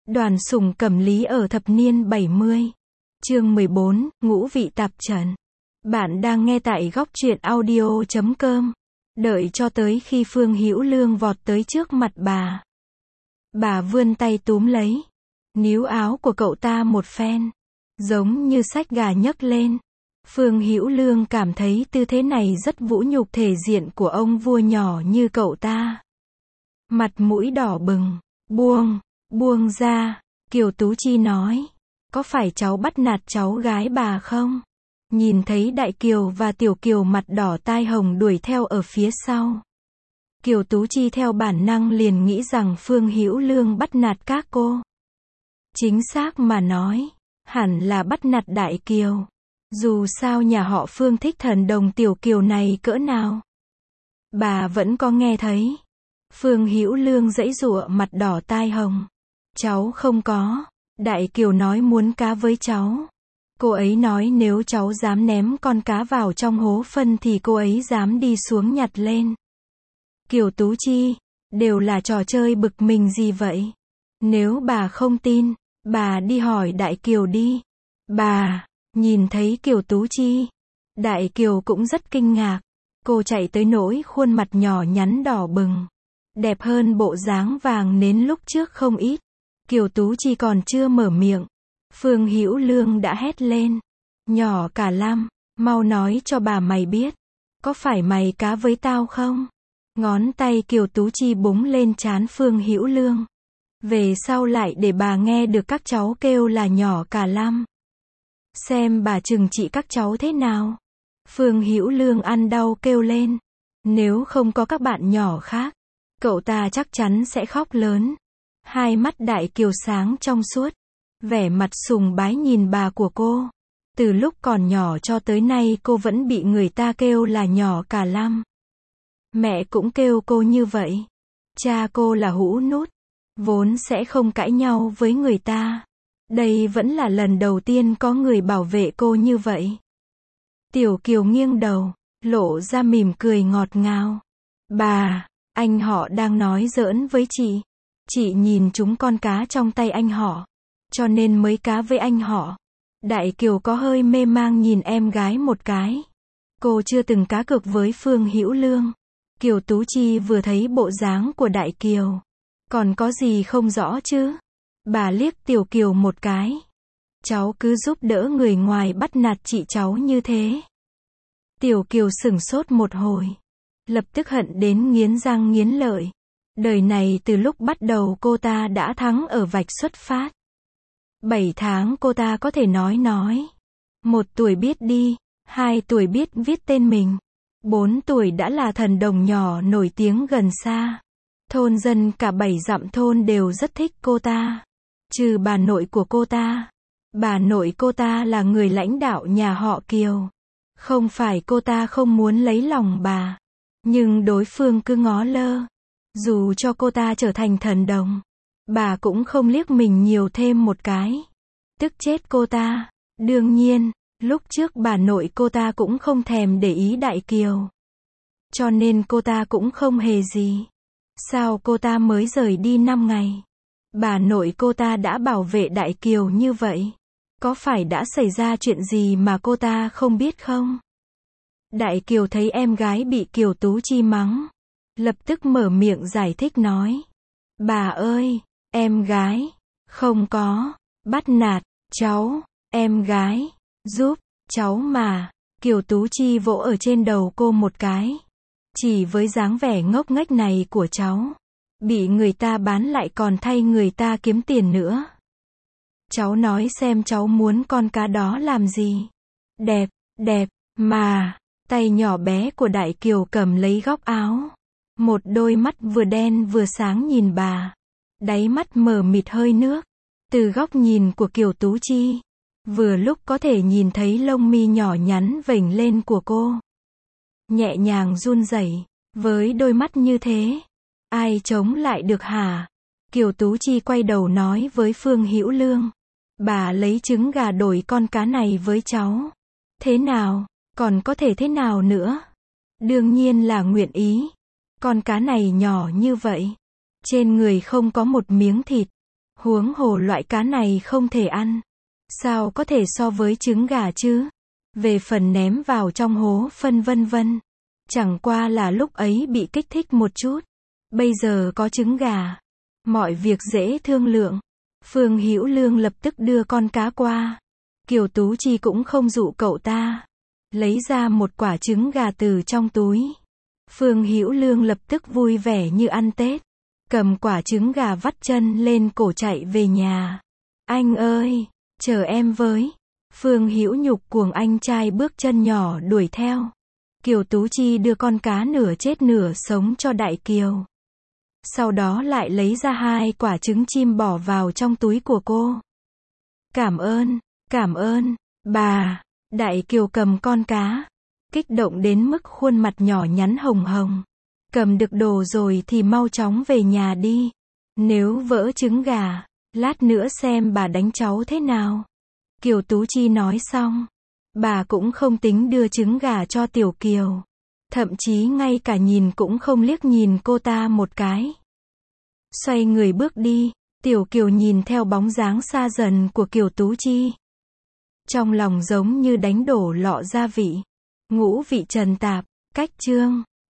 Đoàn Sùng Cẩm Lý ở thập niên 70. Chương 14, Ngũ vị tạp trần. Bạn đang nghe tại góc truyện audio.com. Đợi cho tới khi Phương Hữu Lương vọt tới trước mặt bà. Bà vươn tay túm lấy níu áo của cậu ta một phen, giống như xách gà nhấc lên. Phương Hữu Lương cảm thấy tư thế này rất vũ nhục thể diện của ông vua nhỏ như cậu ta. Mặt mũi đỏ bừng, buông ra, Kiều Tú Chi nói. Có phải cháu bắt nạt cháu gái bà không? Nhìn thấy Đại Kiều và Tiểu Kiều mặt đỏ tai hồng đuổi theo ở phía sau. Kiều Tú Chi theo bản năng liền nghĩ rằng Phương Hữu Lương bắt nạt các cô. Chính xác mà nói, hẳn là bắt nạt Đại Kiều. Dù sao nhà họ Phương thích thần đồng Tiểu Kiều này cỡ nào. Bà vẫn có nghe thấy. Phương Hữu Lương giãy giụa mặt đỏ tai hồng. Cháu không có. Đại Kiều nói muốn cá với cháu. Cô ấy nói nếu cháu dám ném con cá vào trong hố phân thì cô ấy dám đi xuống nhặt lên. Kiều Tú Chi, đều là trò chơi bực mình gì vậy? Nếu bà không tin, bà đi hỏi Đại Kiều đi. Bà, nhìn thấy Kiều Tú Chi, Đại Kiều cũng rất kinh ngạc. Cô chạy tới nỗi khuôn mặt nhỏ nhắn đỏ bừng. Đẹp hơn bộ dáng vàng nến lúc trước không ít. Kiều Tú Chi còn chưa mở miệng. Phương Hữu Lương đã hét lên. Nhỏ cả Lam, mau nói cho bà mày biết. Có phải mày cá với tao không? Ngón tay Kiều Tú Chi búng lên trán Phương Hữu Lương. Về sau lại để bà nghe được các cháu kêu là nhỏ cả Lam. Xem bà trừng trị các cháu thế nào. Phương Hữu Lương ăn đau kêu lên. Nếu không có các bạn nhỏ khác, cậu ta chắc chắn sẽ khóc lớn. Hai mắt Đại Kiều sáng trong suốt. Vẻ mặt sùng bái nhìn bà của cô. Từ lúc còn nhỏ cho tới nay cô vẫn bị người ta kêu là nhỏ cả Lam. Mẹ cũng kêu cô như vậy. Cha cô là Hũ Nút. Vốn sẽ không cãi nhau với người ta. Đây vẫn là lần đầu tiên có người bảo vệ cô như vậy. Tiểu Kiều nghiêng đầu, lộ ra mỉm cười ngọt ngào. Bà, anh họ đang nói giỡn với chị. Chị nhìn chúng con cá trong tay anh họ, cho nên mới cá với anh họ. Đại Kiều có hơi mê mang nhìn em gái một cái. Cô chưa từng cá cược với Phương Hữu Lương. Kiều Tú Chi vừa thấy bộ dáng của Đại Kiều, còn có gì không rõ chứ? Bà liếc Tiểu Kiều một cái. Cháu cứ giúp đỡ người ngoài bắt nạt chị cháu như thế. Tiểu Kiều sửng sốt một hồi, lập tức hận đến nghiến răng nghiến lợi. Đời này từ lúc bắt đầu cô ta đã thắng ở vạch xuất phát. 7 tháng cô ta có thể nói. 1 tuổi biết đi, 2 tuổi biết viết tên mình. 4 tuổi đã là thần đồng nhỏ nổi tiếng gần xa. Thôn dân cả 7 dặm thôn đều rất thích cô ta. Trừ bà nội của cô ta. Bà nội cô ta là người lãnh đạo nhà họ Kiều. Không phải cô ta không muốn lấy lòng bà. Nhưng đối phương cứ ngó lơ. Dù cho cô ta trở thành thần đồng, bà cũng không liếc mình nhiều thêm một cái. Tức chết cô ta. Đương nhiên, lúc trước bà nội cô ta cũng không thèm để ý Đại Kiều. Cho nên cô ta cũng không hề gì. Sao cô ta mới rời đi 5 ngày? Bà nội cô ta đã bảo vệ Đại Kiều như vậy. Có phải đã xảy ra chuyện gì mà cô ta không biết không? Đại Kiều thấy em gái bị Kiều Tú Chi mắng. Lập tức mở miệng giải thích nói. Bà ơi, em gái, không có, bắt nạt, cháu, em gái, giúp, cháu mà. Kiều Tú Chi vỗ ở trên đầu cô một cái. Chỉ với dáng vẻ ngốc nghếch này của cháu, bị người ta bán lại còn thay người ta kiếm tiền nữa. Cháu nói xem cháu muốn con cá đó làm gì? Đẹp, mà. Tay nhỏ bé của Đại Kiều cầm lấy góc áo. Một đôi mắt vừa đen vừa sáng nhìn bà. Đáy mắt mờ mịt hơi nước. Từ góc nhìn của Kiều Tú Chi, vừa lúc có thể nhìn thấy lông mi nhỏ nhắn vểnh lên của cô. Nhẹ nhàng run rẩy. Với đôi mắt như thế, ai chống lại được hả? Kiều Tú Chi quay đầu nói với Phương Hữu Lương. Bà lấy trứng gà đổi con cá này với cháu. Thế nào? Còn có thể thế nào nữa? Đương nhiên là nguyện ý. Con cá này nhỏ như vậy, trên người không có một miếng thịt. Huống hồ loại cá này không thể ăn. Sao có thể so với trứng gà chứ? Về phần ném vào trong hố phân vân vân. Chẳng qua là lúc ấy bị kích thích một chút. Bây giờ có trứng gà. Mọi việc dễ thương lượng. Phương Hữu Lương lập tức đưa con cá qua. Kiều Tú Chi cũng không dụ cậu ta. Lấy ra một quả trứng gà từ trong túi. Phương Hữu Lương lập tức vui vẻ như ăn Tết. Cầm quả trứng gà vắt chân lên cổ chạy về nhà. Anh ơi, chờ em với. Phương Hữu Nhục cuồng anh trai bước chân nhỏ đuổi theo. Kiều Tú Chi đưa con cá nửa chết nửa sống cho Đại Kiều. Sau đó lại lấy ra 2 quả trứng chim bỏ vào trong túi của cô. Cảm ơn, bà. Đại Kiều cầm con cá. Kích động đến mức khuôn mặt nhỏ nhắn hồng hồng. Cầm được đồ rồi thì mau chóng về nhà đi. Nếu vỡ trứng gà, lát nữa xem bà đánh cháu thế nào. Kiều Tú Chi nói xong. Bà cũng không tính đưa trứng gà cho Tiểu Kiều. Thậm chí ngay cả nhìn cũng không liếc nhìn cô ta một cái. Xoay người bước đi. Tiểu Kiều nhìn theo bóng dáng xa dần của Kiều Tú Chi. Trong lòng giống như đánh đổ lọ gia vị. Ngũ vị trần tạp. Cách chương